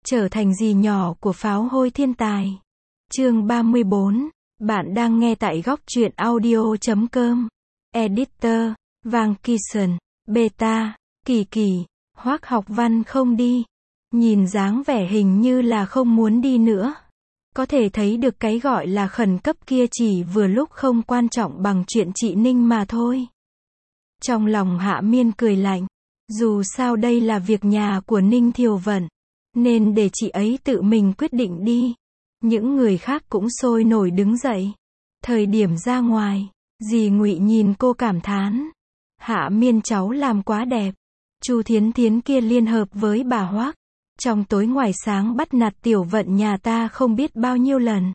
Trở thành dì nhỏ của pháo hôi thiên tài. Chương 34. Bạn đang nghe tại góc truyện audio.com. Editor, Vàng Kison, Beta, Kỳ Kỳ, Hoác Học Văn không đi. Nhìn dáng vẻ hình như là không muốn đi nữa. Có thể thấy được cái gọi là khẩn cấp kia chỉ vừa lúc không quan trọng bằng chuyện chị Ninh mà thôi. Trong lòng Hạ Miên cười lạnh. Dù sao đây là việc nhà của Ninh Thiều Vận, nên để chị ấy tự mình quyết định đi. Những người khác cũng sôi nổi đứng dậy. Thời điểm ra ngoài, dì Ngụy nhìn cô cảm thán. Hạ Miên cháu làm quá đẹp. Chu Thiến Thiến kia liên hợp với bà Hoác. Trong tối ngoài sáng bắt nạt Tiểu Vận nhà ta không biết bao nhiêu lần.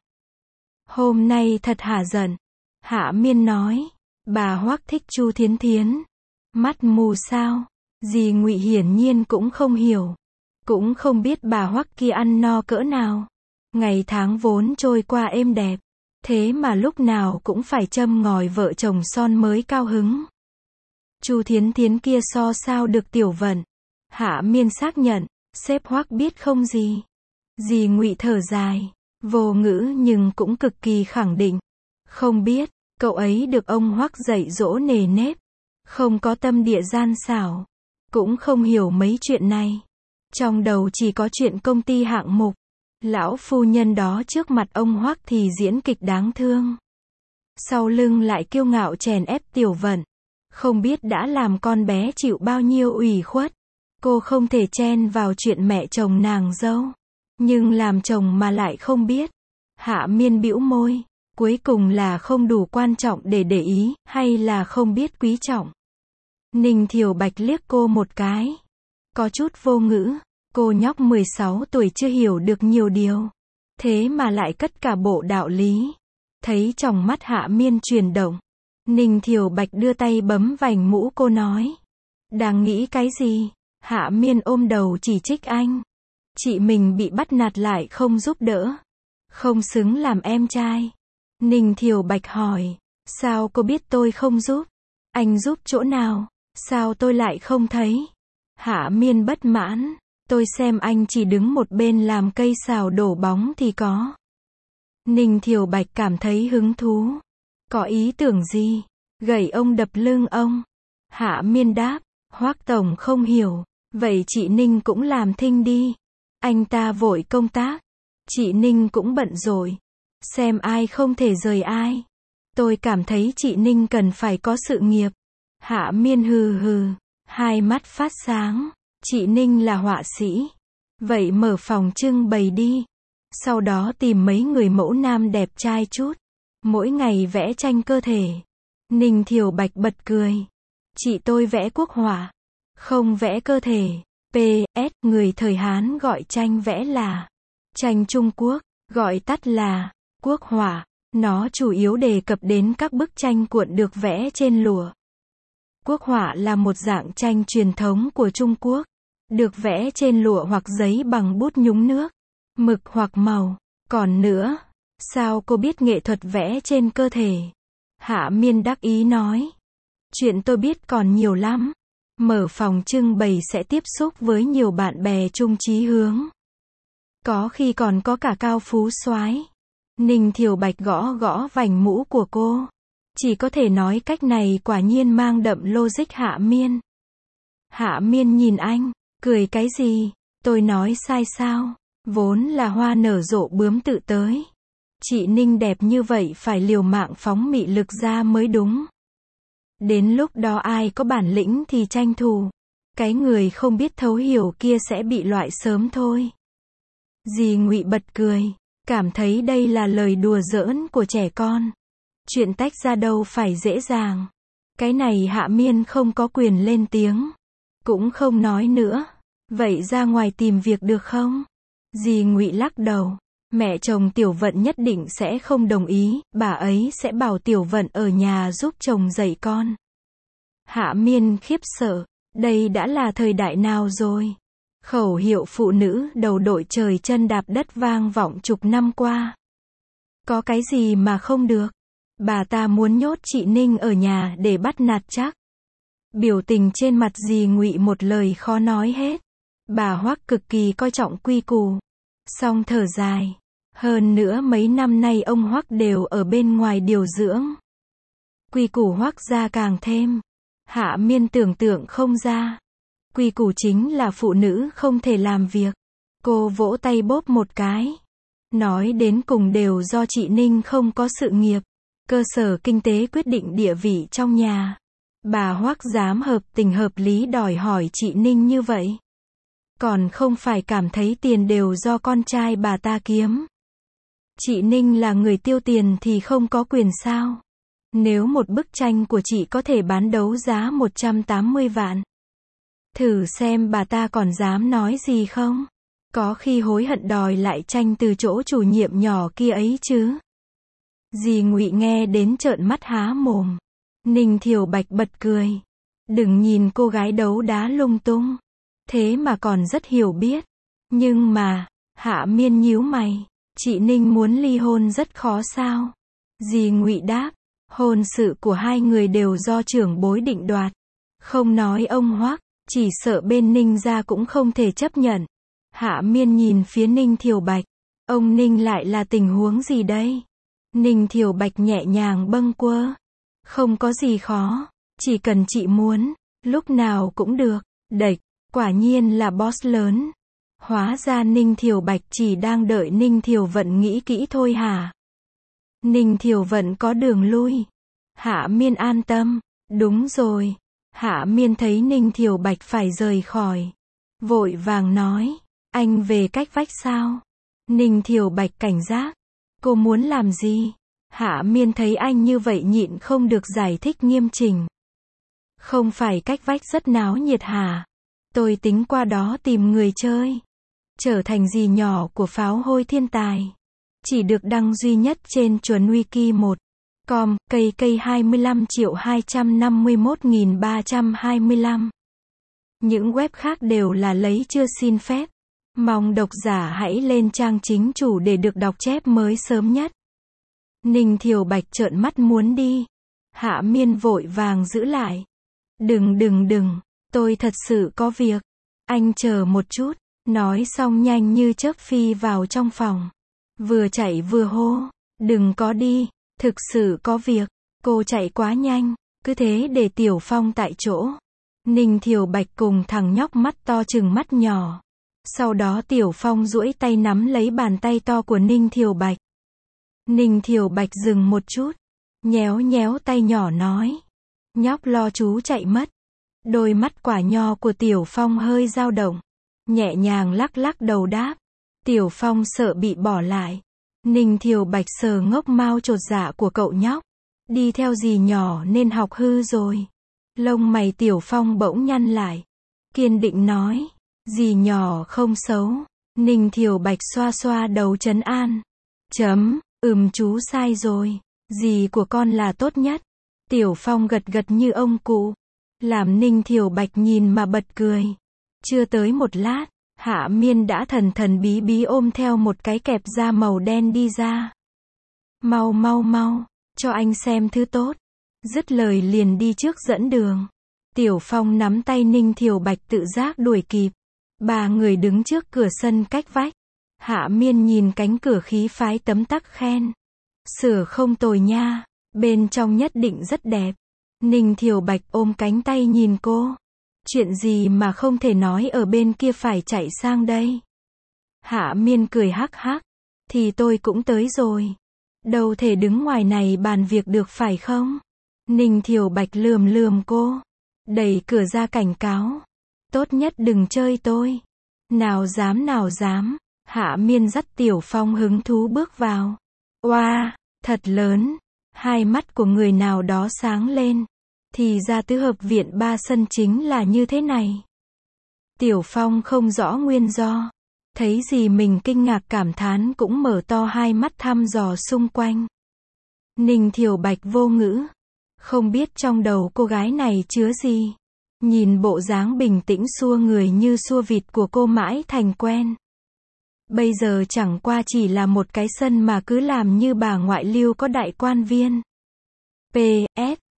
Hôm nay thật hả giận. Hạ Miên nói. Bà Hoác thích Chu Thiến Thiến. Mắt mù sao? Dì Ngụy hiển nhiên cũng không hiểu. Cũng không biết bà Hoắc kia ăn no cỡ nào. Ngày tháng vốn trôi qua êm đẹp. Thế mà lúc nào cũng phải châm ngòi vợ chồng son mới cao hứng. Chu Thiến Thiến kia so sao được Tiểu Vận. Hạ Miên xác nhận, sếp Hoắc biết không gì. Dì Ngụy thở dài, vô ngữ nhưng cũng cực kỳ khẳng định. Không biết, cậu ấy được ông Hoắc dạy dỗ nề nếp. Không có tâm địa gian xảo. Cũng không hiểu mấy chuyện này. Trong đầu chỉ có chuyện công ty hạng mục. Lão phu nhân đó trước mặt ông Hoắc thì diễn kịch đáng thương. Sau lưng lại kiêu ngạo chèn ép Tiểu Vận. Không biết đã làm con bé chịu bao nhiêu ủy khuất. Cô không thể chen vào chuyện mẹ chồng nàng dâu. Nhưng làm chồng mà lại không biết. Hạ Miên bĩu môi. Cuối cùng là không đủ quan trọng để ý, hay là không biết quý trọng. Ninh Thiều Bạch liếc cô một cái. Có chút vô ngữ. Cô nhóc 16 tuổi chưa hiểu được nhiều điều. Thế mà lại cất cả bộ đạo lý. Thấy trong mắt Hạ Miên chuyển động. Ninh Thiều Bạch đưa tay bấm vành mũ cô nói. Đang nghĩ cái gì? Hạ Miên ôm đầu chỉ trích anh. Chị mình bị bắt nạt lại không giúp đỡ. Không xứng làm em trai. Ninh Thiều Bạch hỏi. Sao cô biết tôi không giúp? Anh giúp chỗ nào? Sao tôi lại không thấy? Hạ Miên bất mãn. Tôi xem anh chỉ đứng một bên làm cây xào đổ bóng thì có. Ninh Thiều Bạch cảm thấy hứng thú. Có ý tưởng gì? Gậy ông đập lưng ông. Hạ Miên đáp. Hoác tổng không hiểu. Vậy chị Ninh cũng làm thinh đi. Anh ta vội công tác. Chị Ninh cũng bận rồi. Xem ai không thể rời ai. Tôi cảm thấy chị Ninh cần phải có sự nghiệp. Hạ Miên hừ hừ. Hai mắt phát sáng. Chị Ninh là họa sĩ. Vậy mở phòng trưng bày đi. Sau đó tìm mấy người mẫu nam đẹp trai chút. Mỗi ngày vẽ tranh cơ thể. Ninh Thiều Bạch bật cười. Chị tôi vẽ quốc họa. Không vẽ cơ thể. PS, người thời Hán gọi tranh vẽ là tranh Trung Quốc, gọi tắt là quốc họa. Nó chủ yếu đề cập đến các bức tranh cuộn được vẽ trên lụa. Quốc họa là một dạng tranh truyền thống của Trung Quốc. Được vẽ trên lụa hoặc giấy bằng bút nhúng nước, mực hoặc màu. Còn nữa, sao cô biết nghệ thuật vẽ trên cơ thể? Hạ Miên đắc ý nói. Chuyện tôi biết còn nhiều lắm. Mở phòng trưng bày sẽ tiếp xúc với nhiều bạn bè chung chí hướng. Có khi còn có cả cao phú soái. Ninh Thiều Bạch gõ gõ vành mũ của cô. Chỉ có thể nói cách này quả nhiên mang đậm logic Hạ Miên. Hạ Miên nhìn anh. Cười cái gì? Tôi nói sai sao? Vốn là hoa nở rộ bướm tự tới. Chị Ninh đẹp như vậy phải liều mạng phóng mị lực ra mới đúng. Đến lúc đó ai có bản lĩnh thì tranh thủ. Cái người không biết thấu hiểu kia sẽ bị loại sớm thôi. Dì Ngụy bật cười. Cảm thấy đây là lời đùa giỡn của trẻ con. Chuyện tách ra đâu phải dễ dàng. Cái này Hạ Miên không có quyền lên tiếng. Cũng không nói nữa. Vậy ra ngoài tìm việc được không? Dì Ngụy lắc đầu. Mẹ chồng Tiểu Vận nhất định sẽ không đồng ý. Bà ấy sẽ bảo Tiểu Vận ở nhà giúp chồng dạy con. Hạ Miên khiếp sợ. Đây đã là thời đại nào rồi? Khẩu hiệu phụ nữ đầu đội trời chân đạp đất vang vọng chục năm qua. Có cái gì mà không được? Bà ta muốn nhốt chị Ninh ở nhà để bắt nạt chắc. Biểu tình trên mặt dì Ngụy một lời khó nói hết. Bà Hoắc cực kỳ coi trọng quy củ. Song thở dài. Hơn nữa mấy năm nay ông Hoắc đều ở bên ngoài điều dưỡng. Quy củ Hoắc gia càng thêm. Hạ Miên tưởng tượng không ra. Quy củ chính là phụ nữ không thể làm việc. Cô vỗ tay bóp một cái. Nói đến cùng đều do chị Ninh không có sự nghiệp. Cơ sở kinh tế quyết định địa vị trong nhà. Bà Hoắc dám hợp tình hợp lý đòi hỏi chị Ninh như vậy. Còn không phải cảm thấy tiền đều do con trai bà ta kiếm. Chị Ninh là người tiêu tiền thì không có quyền sao? Nếu một bức tranh của chị có thể bán đấu giá 180 vạn. Thử xem bà ta còn dám nói gì không? Có khi hối hận đòi lại tranh từ chỗ chủ nhiệm nhỏ kia ấy chứ. Dì Ngụy nghe đến trợn mắt há mồm. Ninh Thiều Bạch bật cười. Đừng nhìn cô gái đấu đá lung tung. Thế mà còn rất hiểu biết. Nhưng mà, Hạ Miên nhíu mày. Chị Ninh muốn ly hôn rất khó sao? Dì Ngụy đáp. Hôn sự của hai người đều do trưởng bối định đoạt. Không nói ông Hoắc, chỉ sợ bên Ninh gia cũng không thể chấp nhận. Hạ Miên nhìn phía Ninh Thiều Bạch. Ông Ninh lại là tình huống gì đây? Ninh Thiều Bạch nhẹ nhàng bâng quơ. Không có gì khó. Chỉ cần chị muốn. Lúc nào cũng được. Đệch. Quả nhiên là boss lớn. Hóa ra Ninh Thiều Bạch chỉ đang đợi Ninh Thiều Vận nghĩ kỹ thôi hả? Ninh Thiều Vận có đường lui. Hạ Miên an tâm. Đúng rồi. Hạ Miên thấy Ninh Thiều Bạch phải rời khỏi. Vội vàng nói. Anh về cách vách sao? Ninh Thiều Bạch cảnh giác. Cô muốn làm gì? Hạ Miên thấy anh như vậy nhịn không được giải thích nghiêm chỉnh. Không phải cách vách rất náo nhiệt hả? Tôi tính qua đó tìm người chơi. Trở thành dì nhỏ của pháo hôi thiên tài. Chỉ được đăng duy nhất trên chuẩn wiki 1.com, cây 25.251.325. Những web khác đều là lấy chưa xin phép. Mong độc giả hãy lên trang chính chủ để được đọc chép mới sớm nhất. Ninh Thiều Bạch trợn mắt muốn đi. Hạ Miên vội vàng giữ lại. Đừng, tôi thật sự có việc. Anh chờ một chút. Nói xong nhanh như chớp phi vào trong phòng. Vừa chạy vừa hô. Đừng có đi. Thực sự có việc. Cô chạy quá nhanh. Cứ thế để Tiểu Phong tại chỗ. Ninh Thiều Bạch cùng thằng nhóc mắt to chừng mắt nhỏ. Sau đó Tiểu Phong duỗi tay nắm lấy bàn tay to của Ninh Thiều Bạch. Ninh Thiều Bạch dừng một chút. Nhéo tay nhỏ nói. Nhóc lo chú chạy mất. Đôi mắt quả nho của Tiểu Phong hơi dao động. Nhẹ nhàng lắc đầu đáp. Tiểu Phong sợ bị bỏ lại. Ninh Thiều Bạch sờ ngốc mau chột dạ của cậu nhóc. Đi theo dì nhỏ nên học hư rồi. Lông mày Tiểu Phong bỗng nhăn lại. Kiên định nói. Dì nhỏ không xấu. Ninh Thiều Bạch xoa đầu trấn an. Chú sai rồi. Dì của con là tốt nhất. Tiểu Phong gật như ông cụ. Làm Ninh Thiều Bạch nhìn mà bật cười. Chưa tới một lát, Hạ Miên đã thần bí ôm theo một cái kẹp da màu đen đi ra. Mau, cho anh xem thứ tốt. Dứt lời liền đi trước dẫn đường. Tiểu Phong nắm tay Ninh Thiều Bạch tự giác đuổi kịp. Ba người đứng trước cửa sân cách vách. Hạ Miên nhìn cánh cửa khí phái tấm tắc khen. Sửa không tồi nha, bên trong nhất định rất đẹp. Ninh Thiều Bạch ôm cánh tay nhìn cô. Chuyện gì mà không thể nói ở bên kia phải chạy sang đây? Hạ Miên cười hắc hắc. Thì tôi cũng tới rồi. Đâu thể đứng ngoài này bàn việc được phải không? Ninh Thiều Bạch lườm cô. Đẩy cửa ra cảnh cáo. Tốt nhất đừng chơi tôi. Nào dám. Hạ Miên dắt Tiểu Phong hứng thú bước vào. Oa, thật lớn. Hai mắt của người nào đó sáng lên. Thì ra tứ hợp viện 3 sân chính là như thế này. Tiểu Phong không rõ nguyên do. Thấy gì mình kinh ngạc cảm thán cũng mở to hai mắt thăm dò xung quanh. Ninh Thiều Bạch vô ngữ. Không biết trong đầu cô gái này chứa gì. Nhìn bộ dáng bình tĩnh xua người như xua vịt của cô mãi thành quen. Bây giờ chẳng qua chỉ là một cái sân mà cứ làm như bà ngoại lưu có đại quan viên. P.S.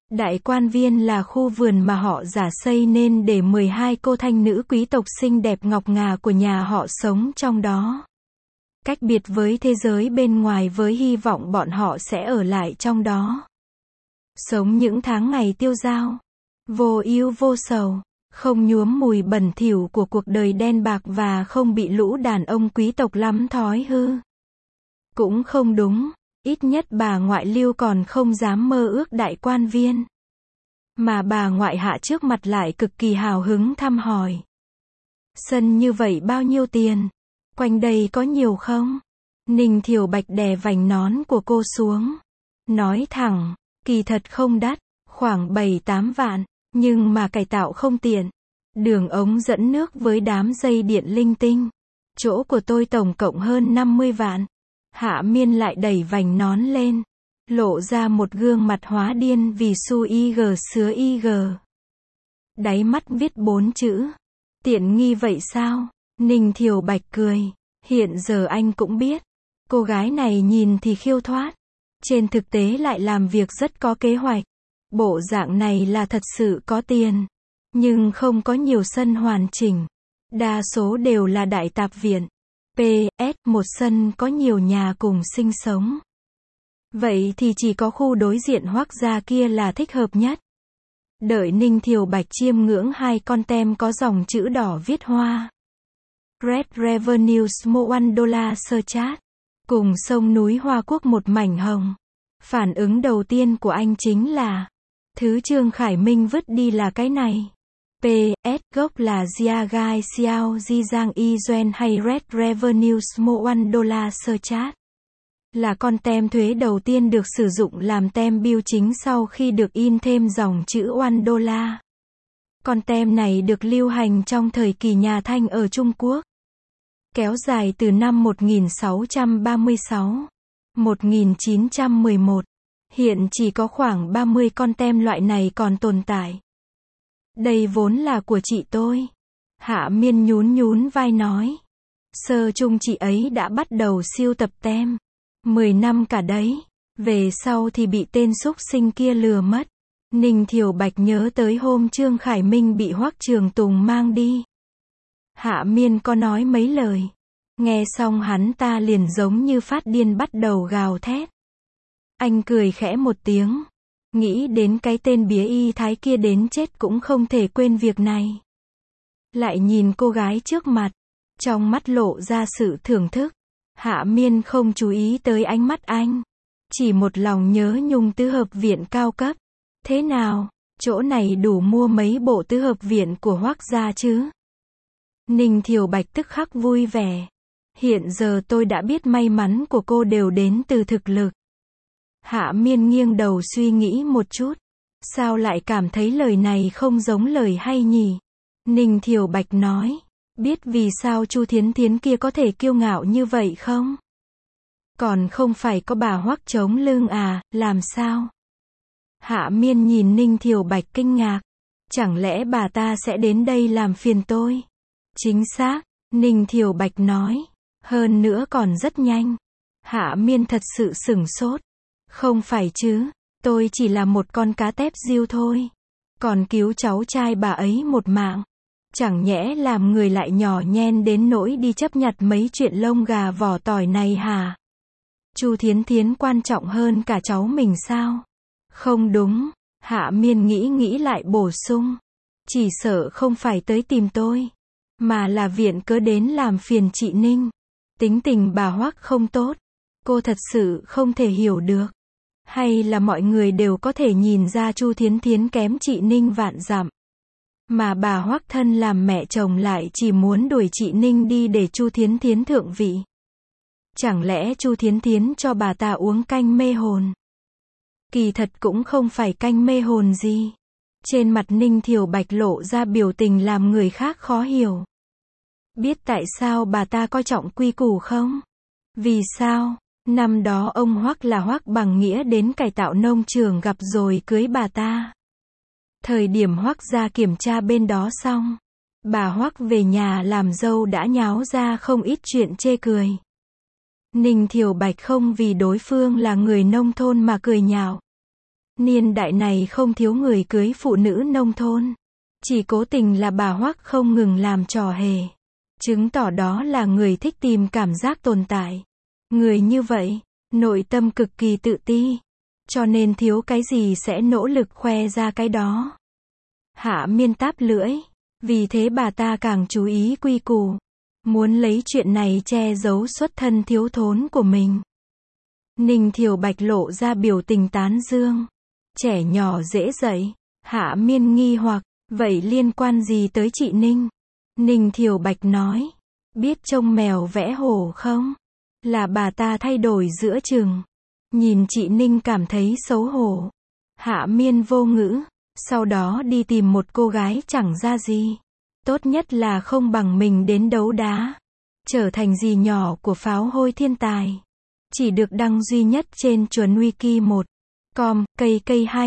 Đại Quan Viên là khu vườn mà họ giả xây nên để 12 cô thanh nữ quý tộc xinh đẹp ngọc ngà của nhà họ sống trong đó. Cách biệt với thế giới bên ngoài với hy vọng bọn họ sẽ ở lại trong đó. Sống những tháng ngày tiêu dao, vô ưu vô sầu, không nhuốm mùi bẩn thỉu của cuộc đời đen bạc và không bị lũ đàn ông quý tộc lắm thói hư. Cũng không đúng, ít nhất bà ngoại Lưu còn không dám mơ ước Đại Quan Viên. Mà bà ngoại Hạ trước mặt lại cực kỳ hào hứng thăm hỏi. Sân như vậy bao nhiêu tiền? Quanh đây có nhiều không? Ninh Thiều Bạch đè vành nón của cô xuống. Nói thẳng, kỳ thật không đắt, khoảng 7-8 vạn, nhưng mà cải tạo không tiện. Đường ống dẫn nước với đám dây điện linh tinh. Chỗ của tôi tổng cộng hơn 50 vạn. Hạ Miên lại đẩy vành nón lên, lộ ra một gương mặt hóa điên vì xu IG sứa IG. Đáy mắt viết 4 chữ. Tiện nghi vậy sao? Ninh Thiều Bạch cười. Hiện giờ anh cũng biết. Cô gái này nhìn thì khiêu thoát. Trên thực tế lại làm việc rất có kế hoạch. Bộ dạng này là thật sự có tiền. Nhưng không có nhiều sân hoàn chỉnh. Đa số đều là đại tạp viện. PS, một sân có nhiều nhà cùng sinh sống. Vậy thì chỉ có khu đối diện Hoắc gia kia là thích hợp nhất. Đợi Ninh Thiều Bạch chiêm ngưỡng 2 con tem có dòng chữ đỏ viết hoa. Red Revenue Small $1 Searchat. Cùng sông núi Hoa Quốc một mảnh hồng. Phản ứng đầu tiên của anh chính là, thứ Trương Khải Minh vứt đi là cái này. PS, gốc là Jia Gai Xiao Di Giang Y Duan hay Red Revenue Small $1 Searchat. Là con tem thuế đầu tiên được sử dụng làm tem bưu chính sau khi được in thêm dòng chữ $1. Con tem này được lưu hành trong thời kỳ nhà Thanh ở Trung Quốc. Kéo dài từ năm 1636, 1911. Hiện chỉ có khoảng 30 con tem loại này còn tồn tại. Đây vốn là của chị tôi. Hạ Miên nhún nhún vai nói. Sơ chung chị ấy đã bắt đầu siêu tập tem. 10 năm cả đấy. Về sau thì bị tên súc sinh kia lừa mất. Ninh Thiều Bạch nhớ tới hôm Trương Khải Minh bị Hoắc Trường Tùng mang đi. Hạ Miên có nói mấy lời. Nghe xong hắn ta liền giống như phát điên bắt đầu gào thét. Anh cười khẽ một tiếng. Nghĩ đến cái tên bía y thái kia đến chết cũng không thể quên việc này. Lại nhìn cô gái trước mặt. Trong mắt lộ ra sự thưởng thức. Hạ Miên không chú ý tới ánh mắt anh. Chỉ một lòng nhớ nhung tứ hợp viện cao cấp. Thế nào, chỗ này đủ mua mấy bộ tứ hợp viện của Hoắc gia chứ? Ninh Thiều Bạch tức khắc vui vẻ. Hiện giờ tôi đã biết may mắn của cô đều đến từ thực lực. Hạ Miên nghiêng đầu suy nghĩ một chút. Sao lại cảm thấy lời này không giống lời hay nhỉ? Ninh Thiều Bạch nói. Biết vì sao Chu Thiến Thiến kia có thể kiêu ngạo như vậy không? Còn không phải có bà Hoắc chống lưng à, làm sao? Hạ Miên nhìn Ninh Thiều Bạch kinh ngạc. Chẳng lẽ bà ta sẽ đến đây làm phiền tôi? Chính xác, Ninh Thiều Bạch nói. Hơn nữa còn rất nhanh. Hạ Miên thật sự sửng sốt. Không phải chứ, tôi chỉ là một con cá tép diêu thôi. Còn cứu cháu trai bà ấy một mạng. Chẳng nhẽ làm người lại nhỏ nhen đến nỗi đi chấp nhặt mấy chuyện lông gà vỏ tỏi này hả? Chu Thiến Thiến quan trọng hơn cả cháu mình sao? Không đúng, Hạ Miên nghĩ lại bổ sung. Chỉ sợ không phải tới tìm tôi, mà là viện cớ đến làm phiền chị Ninh. Tính tình bà Hoắc không tốt, cô thật sự không thể hiểu được. Hay là mọi người đều có thể nhìn ra Chu Thiến Thiến kém chị Ninh vạn dặm. Mà bà Hoắc thân làm mẹ chồng lại chỉ muốn đuổi chị Ninh đi để Chu Thiến Thiến thượng vị. Chẳng lẽ Chu Thiến Thiến cho bà ta uống canh mê hồn? Kỳ thật cũng không phải canh mê hồn gì. Trên mặt Ninh Thiều Bạch lộ ra biểu tình làm người khác khó hiểu. Biết tại sao bà ta coi trọng quy củ không? Vì sao? Năm đó ông Hoắc là Hoắc Bằng Nghĩa đến cải tạo nông trường gặp rồi cưới bà ta. Thời điểm Hoắc gia kiểm tra bên đó xong, bà Hoắc về nhà làm dâu đã nháo ra không ít chuyện chê cười. Ninh Thiều Bạch không vì đối phương là người nông thôn mà cười nhạo. Niên đại này không thiếu người cưới phụ nữ nông thôn. Chỉ cố tình là bà Hoắc không ngừng làm trò hề. Chứng tỏ đó là người thích tìm cảm giác tồn tại. Người như vậy, nội tâm cực kỳ tự ti. Cho nên thiếu cái gì sẽ nỗ lực khoe ra cái đó. Hạ Miên táp lưỡi. Vì thế bà ta càng chú ý quy củ. Muốn lấy chuyện này che giấu xuất thân thiếu thốn của mình. Ninh Thiều Bạch lộ ra biểu tình tán dương. Trẻ nhỏ dễ dạy. Hạ Miên nghi hoặc, vậy liên quan gì tới chị Ninh? Ninh Thiều Bạch nói, biết trông mèo vẽ hổ không? Là bà ta thay đổi giữa chừng. Nhìn chị Ninh cảm thấy xấu hổ. Hạ Miên vô ngữ, sau đó đi tìm một cô gái chẳng ra gì. Tốt nhất là không bằng mình đến đấu đá. Trở thành dì nhỏ của pháo hôi thiên tài. Chỉ được đăng duy nhất trên chuẩn wiki 1.com, cây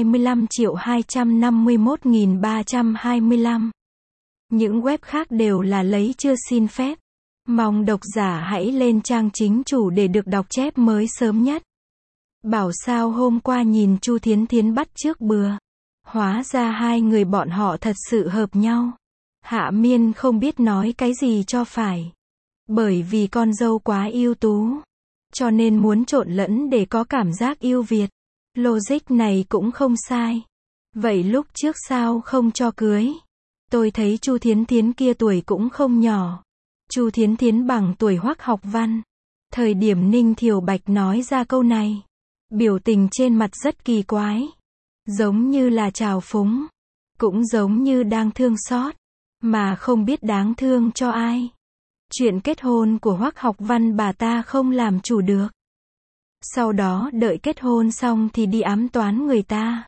25.251.325. Những web khác đều là lấy chưa xin phép. Mong độc giả hãy lên trang chính chủ để được đọc chép mới sớm nhất. Bảo sao hôm qua nhìn Chu Thiến Thiến bắt chước bừa. Hóa ra hai người bọn họ thật sự hợp nhau. Hạ Miên không biết nói cái gì cho phải. Bởi vì con dâu quá ưu tú. Cho nên muốn trộn lẫn để có cảm giác yêu Việt. Logic này cũng không sai. Vậy lúc trước sao không cho cưới? Tôi thấy Chu Thiến Thiến kia tuổi cũng không nhỏ. Chu Thiến Thiến bằng tuổi Hoắc Học Văn. Thời điểm Ninh Thiều Bạch nói ra câu này, biểu tình trên mặt rất kỳ quái. Giống như là trào phúng. Cũng giống như đang thương xót. Mà không biết đáng thương cho ai. Chuyện kết hôn của Hoắc Học Văn bà ta không làm chủ được. Sau đó đợi kết hôn xong thì đi ám toán người ta.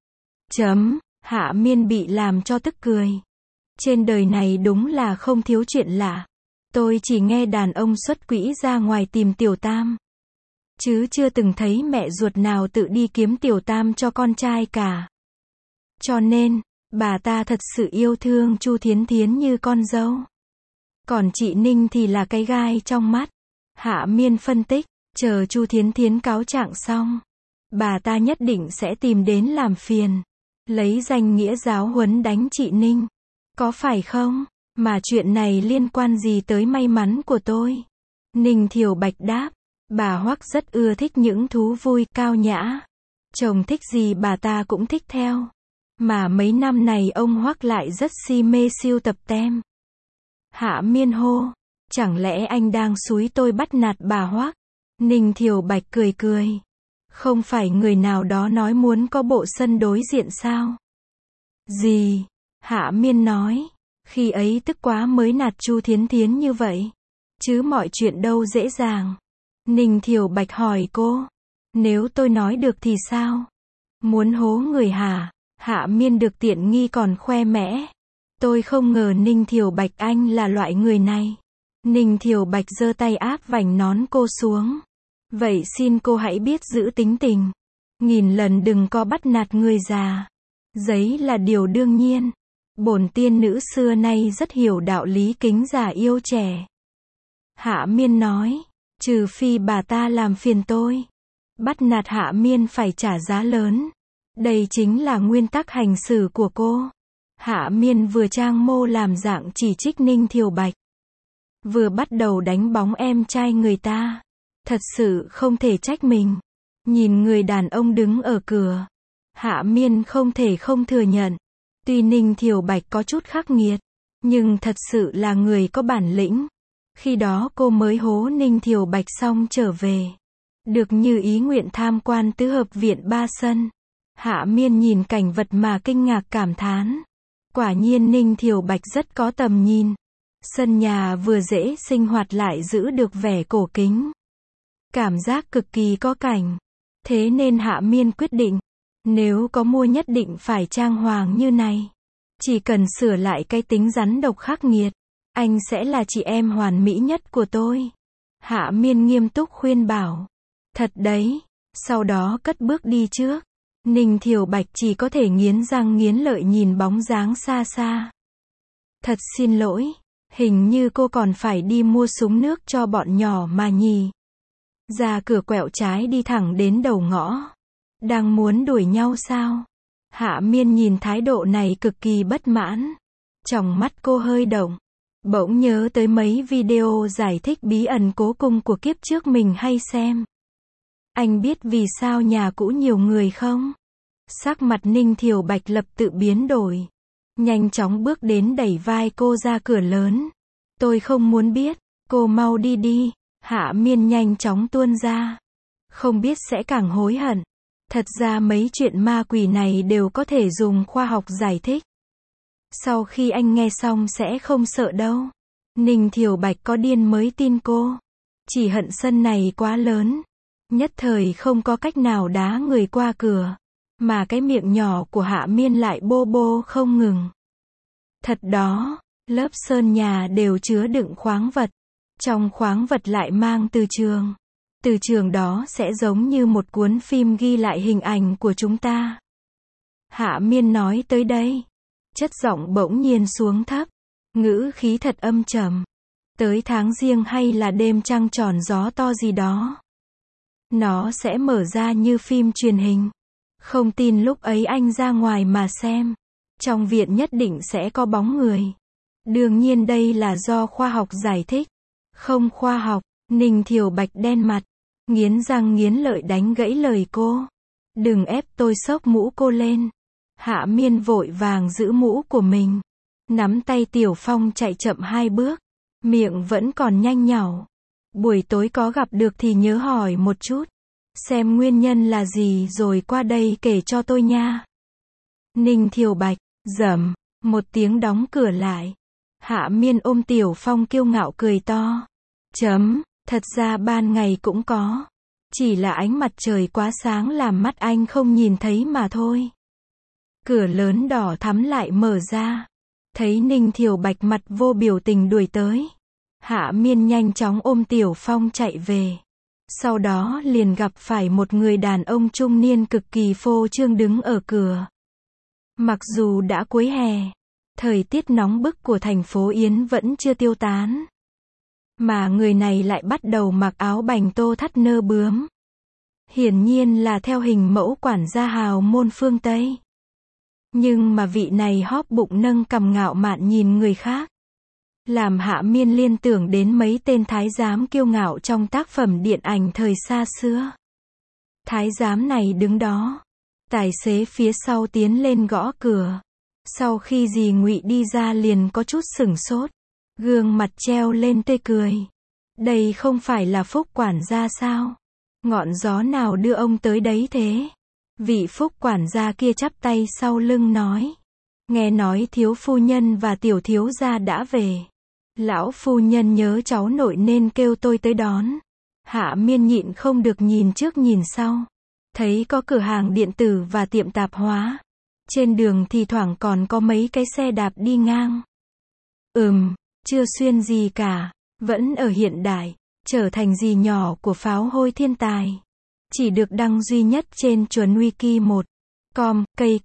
Hạ Miên bị làm cho tức cười. Trên đời này đúng là không thiếu chuyện lạ. Tôi chỉ nghe đàn ông xuất quỹ ra ngoài tìm tiểu tam. Chứ chưa từng thấy mẹ ruột nào tự đi kiếm tiểu tam cho con trai cả. Cho nên, bà ta thật sự yêu thương Chu Thiến Thiến như con dâu. Còn chị Ninh thì là cái gai trong mắt. Hạ Miên phân tích, chờ Chu Thiến Thiến cáo trạng xong, bà ta nhất định sẽ tìm đến làm phiền. Lấy danh nghĩa giáo huấn đánh chị Ninh. Có phải không? Mà chuyện này liên quan gì tới may mắn của tôi? Ninh Thiều Bạch đáp, bà Hoắc rất ưa thích những thú vui, cao nhã. Chồng thích gì bà ta cũng thích theo. Mà mấy năm này ông Hoắc lại rất si mê sưu tập tem. Hạ Miên hô, chẳng lẽ anh đang xúi tôi bắt nạt bà Hoắc? Ninh Thiều Bạch cười cười. Không phải người nào đó nói muốn có bộ sân đối diện sao? Gì? Hạ Miên nói, khi ấy tức quá mới nạt Chu Thiến Thiến như vậy. Chứ mọi chuyện đâu dễ dàng. Ninh Thiều Bạch hỏi cô, nếu tôi nói được thì sao? Muốn hố người hả? Hạ Miên được tiện nghi còn khoe mẽ. Tôi không ngờ Ninh Thiều Bạch anh là loại người này. Ninh Thiều Bạch giơ tay áp vành nón cô xuống. Vậy xin cô hãy biết giữ tính tình. Nghìn lần đừng có bắt nạt người già. Giấy là điều đương nhiên. Bổn tiên nữ xưa nay rất hiểu đạo lý kính già yêu trẻ. Hạ Miên nói, trừ phi bà ta làm phiền tôi. Bắt nạt Hạ Miên phải trả giá lớn. Đây chính là nguyên tắc hành xử của cô. Hạ Miên vừa trang mô làm dạng chỉ trích Ninh Thiều Bạch. Vừa bắt đầu đánh bóng em trai người ta. Thật sự không thể trách mình. Nhìn người đàn ông đứng ở cửa. Hạ Miên không thể không thừa nhận. Tuy Ninh Thiều Bạch có chút khắc nghiệt. Nhưng thật sự là người có bản lĩnh. Khi đó cô mới hố Ninh Thiều Bạch xong trở về. Được như ý nguyện tham quan tứ hợp viện Ba Sân. Hạ Miên nhìn cảnh vật mà kinh ngạc cảm thán. Quả nhiên Ninh Thiều Bạch rất có tầm nhìn. Sân nhà vừa dễ sinh hoạt lại giữ được vẻ cổ kính. Cảm giác cực kỳ có cảnh. Thế nên Hạ Miên quyết định, nếu có mua nhất định phải trang hoàng như này. Chỉ cần sửa lại cái tính rắn độc khắc nghiệt, anh sẽ là chị em hoàn mỹ nhất của tôi. Hạ Miên nghiêm túc khuyên bảo. Thật đấy. Sau đó cất bước đi trước. Ninh Thiều Bạch chỉ có thể nghiến răng nghiến lợi nhìn bóng dáng xa xa. Thật xin lỗi. Hình như cô còn phải đi mua súng nước cho bọn nhỏ mà nhỉ. Ra cửa quẹo trái đi thẳng đến đầu ngõ. Đang muốn đuổi nhau sao? Hạ Miên nhìn thái độ này cực kỳ bất mãn. Tròng mắt cô hơi động. Bỗng nhớ tới mấy video giải thích bí ẩn cố cung của kiếp trước mình hay xem. Anh biết vì sao nhà cũ nhiều người không? Sắc mặt Ninh Thiều Bạch lập tự biến đổi. Nhanh chóng bước đến đẩy vai cô ra cửa lớn. Tôi không muốn biết, cô mau đi đi. Hạ Miên nhanh chóng tuôn ra. Không biết sẽ càng hối hận. Thật ra mấy chuyện ma quỷ này đều có thể dùng khoa học giải thích. Sau khi anh nghe xong sẽ không sợ đâu. Ninh Thiều Bạch có điên mới tin cô. Chỉ hận sân này quá lớn. Nhất thời không có cách nào đá người qua cửa. Mà cái miệng nhỏ của Hạ Miên lại bô bô không ngừng. Thật đó, lớp sơn nhà đều chứa đựng khoáng vật. Trong khoáng vật lại mang từ trường. Từ trường đó sẽ giống như một cuốn phim ghi lại hình ảnh của chúng ta. Hạ Miên nói tới đây. Chất giọng bỗng nhiên xuống thấp. Ngữ khí thật âm trầm. Tới tháng giêng hay là đêm trăng tròn gió to gì đó. Nó sẽ mở ra như phim truyền hình. Không tin lúc ấy anh ra ngoài mà xem. Trong viện nhất định sẽ có bóng người. Đương nhiên đây là do khoa học giải thích. Không khoa học. Ninh Thiều Bạch đen mặt. Nghiến răng nghiến lợi đánh gãy lời cô. Đừng ép tôi xốc mũ cô lên. Hạ Miên vội vàng giữ mũ của mình. Nắm tay Tiểu Phong chạy chậm 2 bước. Miệng vẫn còn nhanh nhảu. Buổi tối có gặp được thì nhớ hỏi một chút. Xem nguyên nhân là gì rồi qua đây kể cho tôi nha. Ninh Thiều Bạch, rầm, một tiếng đóng cửa lại. Hạ Miên ôm Tiểu Phong kiêu ngạo cười to. Thật ra ban ngày cũng có. Chỉ là ánh mặt trời quá sáng làm mắt anh không nhìn thấy mà thôi. Cửa lớn đỏ thắm lại mở ra. Thấy Ninh Thiều Bạch mặt vô biểu tình đuổi tới. Hạ Miên nhanh chóng ôm Tiểu Phong chạy về. Sau đó liền gặp phải một người đàn ông trung niên cực kỳ phô trương đứng ở cửa. Mặc dù đã cuối hè, thời tiết nóng bức của thành phố Yến vẫn chưa tiêu tán. Mà người này lại bắt đầu mặc áo bành tô thắt nơ bướm. Hiển nhiên là theo hình mẫu quản gia hào môn phương Tây. Nhưng mà vị này hóp bụng nâng cằm ngạo mạn nhìn người khác. Làm Hạ Miên liên tưởng đến mấy tên thái giám kiêu ngạo trong tác phẩm điện ảnh thời xa xưa. Thái giám này đứng đó. Tài xế phía sau tiến lên gõ cửa. Sau khi dì Ngụy đi ra liền có chút sửng sốt. Gương mặt treo lên tươi cười. Đây không phải là Phúc quản gia sao? Ngọn gió nào đưa ông tới đấy thế? Vị Phúc quản gia kia chắp tay sau lưng nói. Nghe nói thiếu phu nhân và tiểu thiếu gia đã về. Lão phu nhân nhớ cháu nội nên kêu tôi tới đón. Hạ Miên nhịn không được nhìn trước nhìn sau. Thấy có cửa hàng điện tử và tiệm tạp hóa. Trên đường thì thoảng còn có mấy cái xe đạp đi ngang. Chưa xuyên gì cả. Vẫn ở hiện đại. Trở thành dì nhỏ của pháo hôi thiên tài. Chỉ được đăng duy nhất trên chuẩn wiki 1.com, cây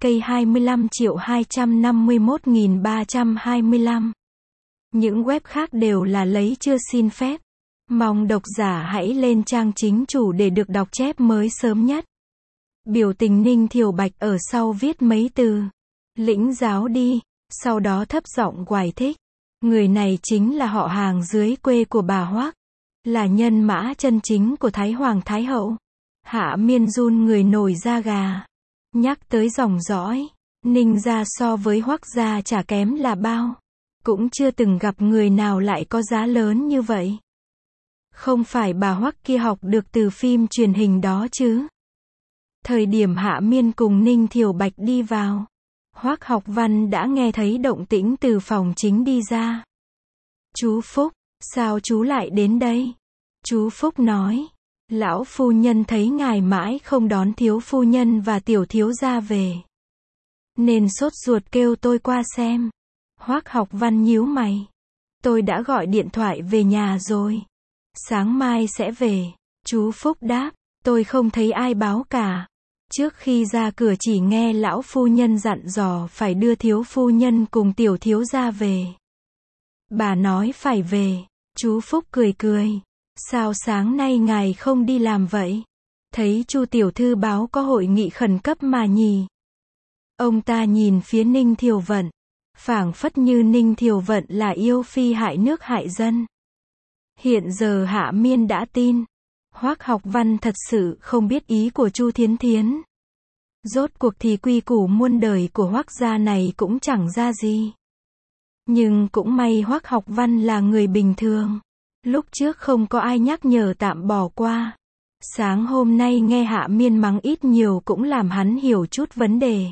25.251.325. Những web khác đều là lấy chưa xin phép. Mong độc giả hãy lên trang chính chủ để được đọc chép mới sớm nhất. Biểu tình Ninh Thiều Bạch ở sau viết mấy từ. Lĩnh giáo đi. Sau đó thấp giọng giải thích. Người này chính là họ hàng dưới quê của bà Hoắc. Là nhân mã chân chính của Thái Hoàng Thái Hậu. Hạ Miên run người nổi da gà. Nhắc tới dòng dõi. Ninh gia so với Hoắc gia chả kém là bao. Cũng chưa từng gặp người nào lại có giá lớn như vậy. Không phải bà Hoắc kia học được từ phim truyền hình đó chứ. Thời điểm Hạ Miên cùng Ninh Thiều Bạch đi vào. Hoắc Học Văn đã nghe thấy động tĩnh từ phòng chính đi ra. Chú Phúc, sao chú lại đến đây? Chú Phúc nói. Lão phu nhân thấy ngài mãi không đón thiếu phu nhân và tiểu thiếu gia về. Nên sốt ruột kêu tôi qua xem. Hoắc Học Văn nhíu mày. Tôi đã gọi điện thoại về nhà rồi. Sáng mai sẽ về. Chú Phúc đáp. Tôi không thấy ai báo cả. Trước khi ra cửa chỉ nghe lão phu nhân dặn dò phải đưa thiếu phu nhân cùng tiểu thiếu gia về. Bà nói phải về. Chú Phúc cười cười. Sao sáng nay ngài không đi làm vậy? Thấy Chu tiểu thư báo có hội nghị khẩn cấp mà nhỉ. Ông ta nhìn phía Ninh Thiều Vận, phảng phất như Ninh Thiều Vận là yêu phi hại nước hại dân. Hiện giờ Hạ Miên đã tin, Hoắc Học Văn thật sự không biết ý của Chu Thiến Thiến. Rốt cuộc thì quy củ muôn đời của Hoắc gia này cũng chẳng ra gì. Nhưng cũng may Hoắc Học Văn là người bình thường. Lúc trước không có ai nhắc nhở tạm bỏ qua. Sáng hôm nay nghe Hạ Miên mắng ít nhiều cũng làm hắn hiểu chút vấn đề.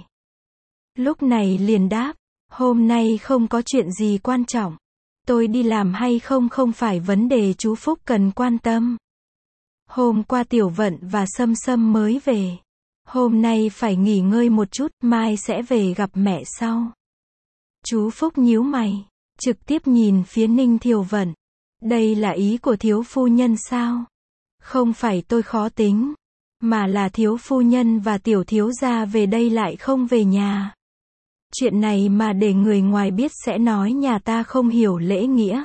Lúc này liền đáp, hôm nay không có chuyện gì quan trọng. Tôi đi làm hay không không phải vấn đề chú Phúc cần quan tâm. Hôm qua Tiểu Vận và Sâm Sâm mới về. Hôm nay phải nghỉ ngơi một chút, mai sẽ về gặp mẹ sau. Chú Phúc nhíu mày, trực tiếp nhìn phía Ninh Thiều Vận. Đây là ý của thiếu phu nhân sao? Không phải tôi khó tính, mà là thiếu phu nhân và tiểu thiếu gia về đây lại không về nhà. Chuyện này mà để người ngoài biết sẽ nói nhà ta không hiểu lễ nghĩa.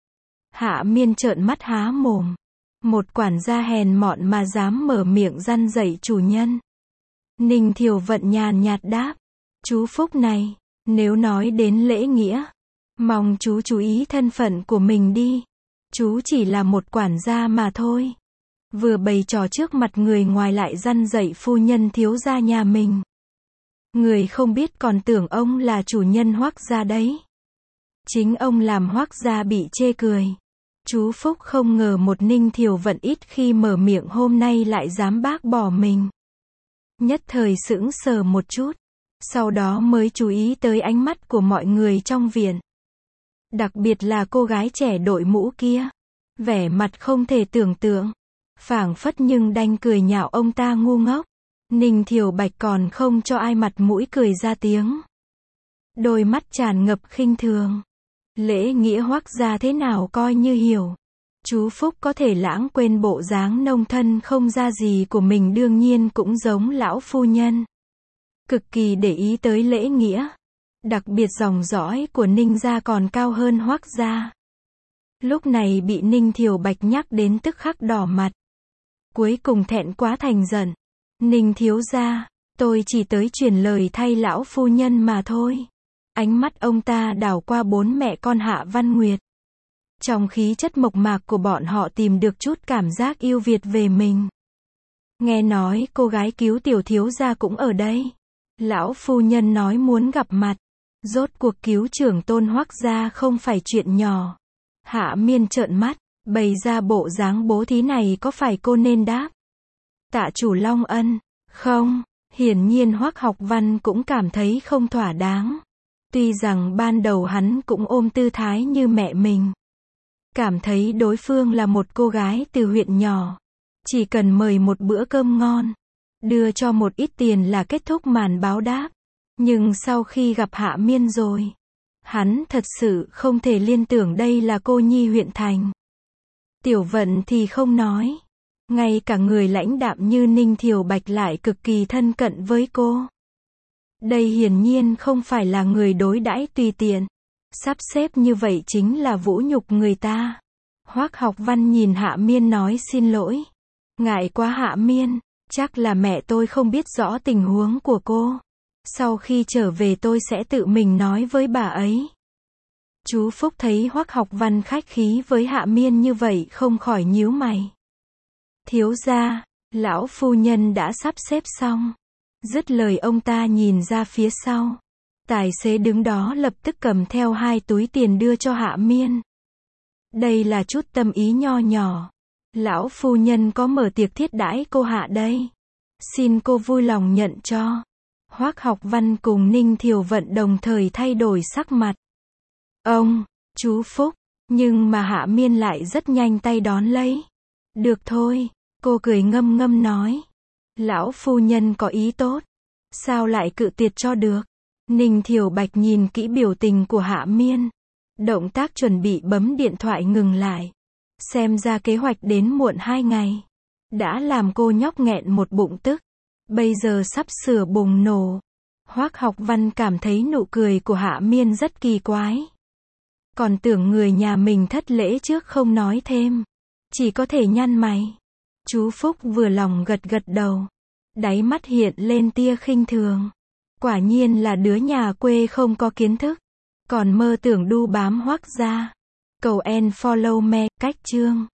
Hạ Miên trợn mắt há mồm. Một quản gia hèn mọn mà dám mở miệng răn dạy chủ nhân. Ninh Thiều Vận nhàn nhạt đáp. Chú Phúc này, nếu nói đến lễ nghĩa, mong chú chú ý thân phận của mình đi. Chú chỉ là một quản gia mà thôi. Vừa bày trò trước mặt người ngoài lại răn dạy phu nhân thiếu gia nhà mình. Người không biết còn tưởng ông là chủ nhân Hoắc gia đấy. Chính ông làm Hoắc gia bị chê cười. Chú Phúc không ngờ một Ninh Thiều Vận ít khi mở miệng hôm nay lại dám bác bỏ mình. Nhất thời sững sờ một chút. Sau đó mới chú ý tới ánh mắt của mọi người trong viện. Đặc biệt là cô gái trẻ đội mũ kia. Vẻ mặt không thể tưởng tượng. Phảng phất nhưng đanh cười nhạo ông ta ngu ngốc. Ninh Thiều Bạch còn không cho ai mặt mũi cười ra tiếng. Đôi mắt tràn ngập khinh thường. Lễ nghĩa Hoắc gia thế nào coi như hiểu. Chú Phúc có thể lãng quên bộ dáng nông thân không ra gì của mình đương nhiên cũng giống lão phu nhân. Cực kỳ để ý tới lễ nghĩa. Đặc biệt dòng dõi của Ninh gia còn cao hơn Hoắc gia. Lúc này bị Ninh Thiều Bạch nhắc đến tức khắc đỏ mặt. Cuối cùng thẹn quá thành giận. Ninh thiếu gia, tôi chỉ tới truyền lời thay lão phu nhân mà thôi. Ánh mắt ông ta đảo qua bốn mẹ con Hạ Văn Nguyệt. Trong khí chất mộc mạc của bọn họ tìm được chút cảm giác yêu Việt về mình. Nghe nói cô gái cứu tiểu thiếu gia cũng ở đây. Lão phu nhân nói muốn gặp mặt. Rốt cuộc cứu trưởng tôn Hoắc gia không phải chuyện nhỏ. Hạ Miên trợn mắt, bày ra bộ dáng bố thí này có phải cô nên đáp? Tạ chủ Long Ân, không, hiển nhiên Hoắc Học Văn cũng cảm thấy không thỏa đáng. Tuy rằng ban đầu hắn cũng ôm tư thái như mẹ mình. Cảm thấy đối phương là một cô gái từ huyện nhỏ. Chỉ cần mời một bữa cơm ngon, đưa cho một ít tiền là kết thúc màn báo đáp. Nhưng sau khi gặp Hạ Miên rồi, hắn thật sự không thể liên tưởng đây là cô nhi huyện thành. Tiểu Vận thì không nói. Ngay cả người lãnh đạm như Ninh Thiều Bạch lại cực kỳ thân cận với cô. Đây hiển nhiên không phải là người đối đãi tùy tiện. Sắp xếp như vậy chính là vũ nhục người ta. Hoắc Học Văn nhìn Hạ Miên nói xin lỗi. Ngại quá Hạ Miên, chắc là mẹ tôi không biết rõ tình huống của cô. Sau khi trở về tôi sẽ tự mình nói với bà ấy. Chú Phúc thấy Hoắc Học Văn khách khí với Hạ Miên như vậy không khỏi nhíu mày. Thiếu gia, lão phu nhân đã sắp xếp xong. Dứt lời ông ta nhìn ra phía sau. Tài xế đứng đó lập tức cầm theo 2 túi tiền đưa cho Hạ Miên. Đây là chút tâm ý nho nhỏ. Lão phu nhân có mở tiệc thiết đãi cô Hạ đây. Xin cô vui lòng nhận cho. Hoắc Học Văn cùng Ninh Thiều Vận đồng thời thay đổi sắc mặt. Ông, chú Phúc, nhưng mà Hạ Miên lại rất nhanh tay đón lấy. Được thôi, cô cười ngâm ngâm nói. Lão phu nhân có ý tốt. Sao lại cự tuyệt cho được? Ninh Thiều Bạch nhìn kỹ biểu tình của Hạ Miên. Động tác chuẩn bị bấm điện thoại ngừng lại. Xem ra kế hoạch đến muộn 2 ngày. Đã làm cô nhóc nghẹn một bụng tức. Bây giờ sắp sửa bùng nổ. Hoắc Học Văn cảm thấy nụ cười của Hạ Miên rất kỳ quái. Còn tưởng người nhà mình thất lễ trước không nói thêm. Chỉ có thể nhăn mày. Chú Phúc vừa lòng gật gật đầu. Đáy mắt hiện lên tia khinh thường. Quả nhiên là đứa nhà quê không có kiến thức. Còn mơ tưởng đu bám hoác ra. Cầu en follow me, cách chương.